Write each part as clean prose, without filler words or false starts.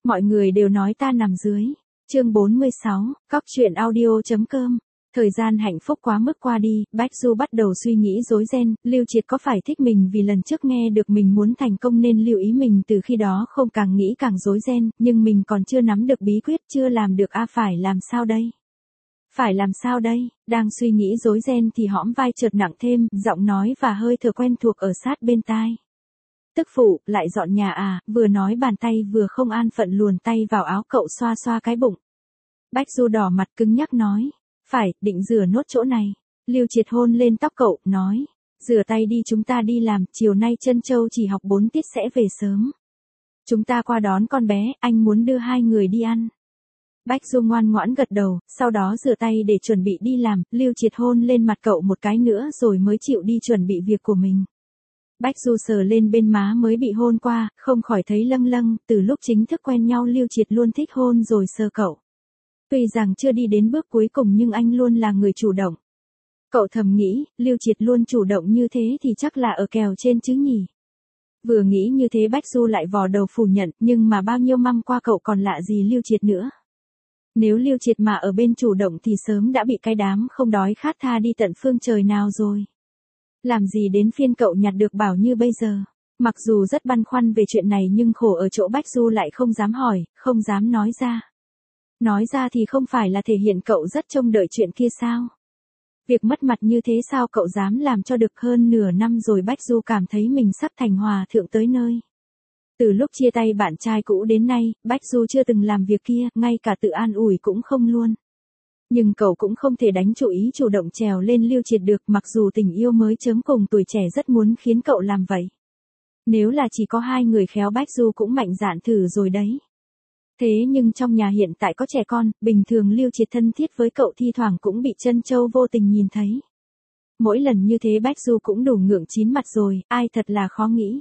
Mọi người đều nói ta nằm dưới. Chương 46, Cóc truyện audio.com. Thời gian hạnh phúc quá mức qua đi, Bách Du bắt đầu suy nghĩ rối ren, Lưu Triệt có phải thích mình vì lần trước nghe được mình muốn thành công nên lưu ý mình, từ khi đó không càng nghĩ càng rối ren, nhưng mình còn chưa nắm được bí quyết, chưa làm được phải làm sao đây? Phải làm sao đây? Đang suy nghĩ rối ren thì hõm vai chợt nặng thêm, giọng nói và hơi thở quen thuộc ở sát bên tai. Tức phụ, lại dọn nhà à? Vừa nói bàn tay vừa không an phận luồn tay vào áo cậu xoa xoa cái bụng. Bách Du đỏ mặt cứng nhắc nói. Phải, định rửa nốt chỗ này. Lưu Triệt hôn lên tóc cậu, nói. Rửa tay đi, chúng ta đi làm, chiều nay Trân Châu chỉ học 4 tiết sẽ về sớm. Chúng ta qua đón con bé, anh muốn đưa hai người đi ăn. Bách Du ngoan ngoãn gật đầu, sau đó rửa tay để chuẩn bị đi làm, Lưu Triệt hôn lên mặt cậu một cái nữa rồi mới chịu đi chuẩn bị việc của mình. Bách Du sờ lên bên má mới bị hôn qua, không khỏi thấy lâng lâng, từ lúc chính thức quen nhau Lưu Triệt luôn thích hôn rồi sờ cậu. Tuy rằng chưa đi đến bước cuối cùng nhưng anh luôn là người chủ động. Cậu thầm nghĩ, Lưu Triệt luôn chủ động như thế thì chắc là ở kèo trên chứ nhỉ. Vừa nghĩ như thế Bách Du lại vò đầu phủ nhận, nhưng mà bao nhiêu năm qua cậu còn lạ gì Lưu Triệt nữa. Nếu Lưu Triệt mà ở bên chủ động thì sớm đã bị cái đám không đói khát tha đi tận phương trời nào rồi. Làm gì đến phiên cậu nhặt được bảo như bây giờ. Mặc dù rất băn khoăn về chuyện này nhưng khổ ở chỗ Bách Du lại không dám hỏi, không dám nói ra. Nói ra thì không phải là thể hiện cậu rất trông đợi chuyện kia sao? Việc mất mặt như thế sao cậu dám làm cho được, hơn nửa năm rồi Bách Du cảm thấy mình sắp thành hòa thượng tới nơi. Từ lúc chia tay bạn trai cũ đến nay, Bách Du chưa từng làm việc kia, ngay cả tự an ủi cũng không luôn. Nhưng cậu cũng không thể đánh chủ ý chủ động trèo lên Lưu Triệt được, mặc dù tình yêu mới chớm cùng tuổi trẻ rất muốn khiến cậu làm vậy. Nếu là chỉ có hai người khéo Bách Du cũng mạnh dạn thử rồi đấy. Thế nhưng trong nhà hiện tại có trẻ con, bình thường Lưu Triệt thân thiết với cậu thi thoảng cũng bị Trân Châu vô tình nhìn thấy. Mỗi lần như thế Bách Du cũng đủ ngượng chín mặt rồi, ai thật là khó nghĩ.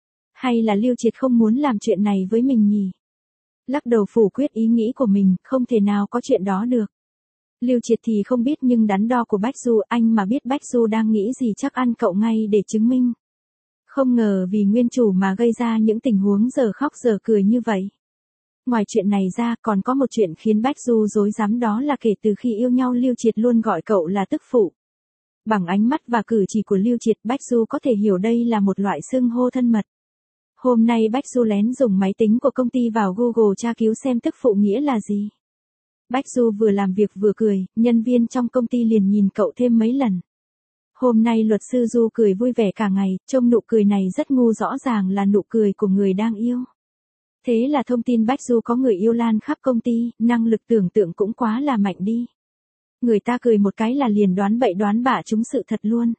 Hay là Lưu Triệt không muốn làm chuyện này với mình nhỉ? Lắc đầu phủ quyết ý nghĩ của mình, không thể nào có chuyện đó được. Lưu Triệt thì không biết nhưng đắn đo của Bách Du, anh mà biết Bách Du đang nghĩ gì chắc ăn cậu ngay để chứng minh. Không ngờ vì nguyên chủ mà gây ra những tình huống giờ khóc giờ cười như vậy. Ngoài chuyện này ra còn có một chuyện khiến Bách Du rối rắm, đó là kể từ khi yêu nhau Lưu Triệt luôn gọi cậu là tức phụ. Bằng ánh mắt và cử chỉ của Lưu Triệt Bách Du có thể hiểu đây là một loại xưng hô thân mật. Hôm nay Bách Du lén dùng máy tính của công ty vào Google tra cứu xem tức phụ nghĩa là gì. Bách Du vừa làm việc vừa cười, nhân viên trong công ty liền nhìn cậu thêm mấy lần. Hôm nay luật sư Du cười vui vẻ cả ngày, trông nụ cười này rất ngu, rõ ràng là nụ cười của người đang yêu. Thế là thông tin Bách Du có người yêu lan khắp công ty, năng lực tưởng tượng cũng quá là mạnh đi. Người ta cười một cái là liền đoán bậy đoán bạ trúng sự thật luôn.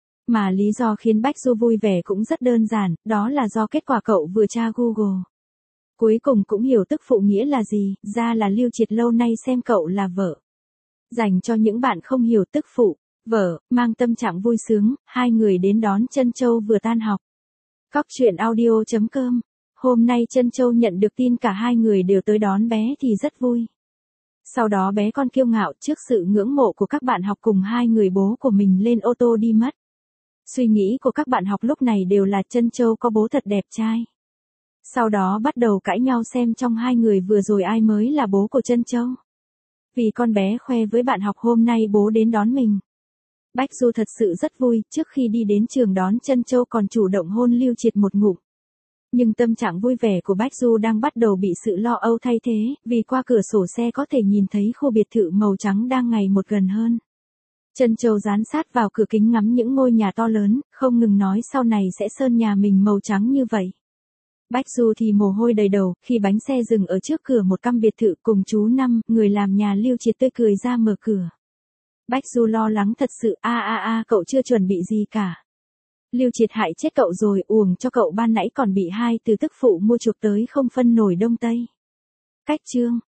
Mà lý do khiến Bách Du vui vẻ cũng rất đơn giản, đó là do kết quả cậu vừa tra Google. Cuối cùng cũng hiểu tức phụ nghĩa là gì, ra là Lưu Triệt lâu nay xem cậu là vợ. Dành cho những bạn không hiểu tức phụ, vợ, mang tâm trạng vui sướng, hai người đến đón Trân Châu vừa tan học. Cóc truyện audio.com. Hôm nay Trân Châu nhận được tin cả hai người đều tới đón bé thì rất vui. Sau đó bé con kiêu ngạo trước sự ngưỡng mộ của các bạn học cùng hai người bố của mình lên ô tô đi mất. Suy nghĩ của các bạn học lúc này đều là Trân Châu có bố thật đẹp trai. Sau đó bắt đầu cãi nhau xem trong hai người vừa rồi ai mới là bố của Trân Châu. Vì con bé khoe với bạn học hôm nay bố đến đón mình. Bách Du thật sự rất vui, trước khi đi đến trường đón Trân Châu còn chủ động hôn Lưu Triệt một ngụm. Nhưng tâm trạng vui vẻ của Bách Du đang bắt đầu bị sự lo âu thay thế, vì qua cửa sổ xe có thể nhìn thấy khu biệt thự màu trắng đang ngày một gần hơn. Trân Châu dán sát vào cửa kính ngắm những ngôi nhà to lớn, không ngừng nói sau này sẽ sơn nhà mình màu trắng như vậy. Bách Du thì mồ hôi đầy đầu, khi bánh xe dừng ở trước cửa một căn biệt thự cùng chú Năm, người làm nhà Lưu Triệt tươi cười ra mở cửa. Bách Du lo lắng thật sự, cậu chưa chuẩn bị gì cả. Lưu Triệt hại chết cậu rồi, uổng cho cậu ban nãy còn bị hai từ tức phụ mua chuộc tới không phân nổi đông tây. Cách chương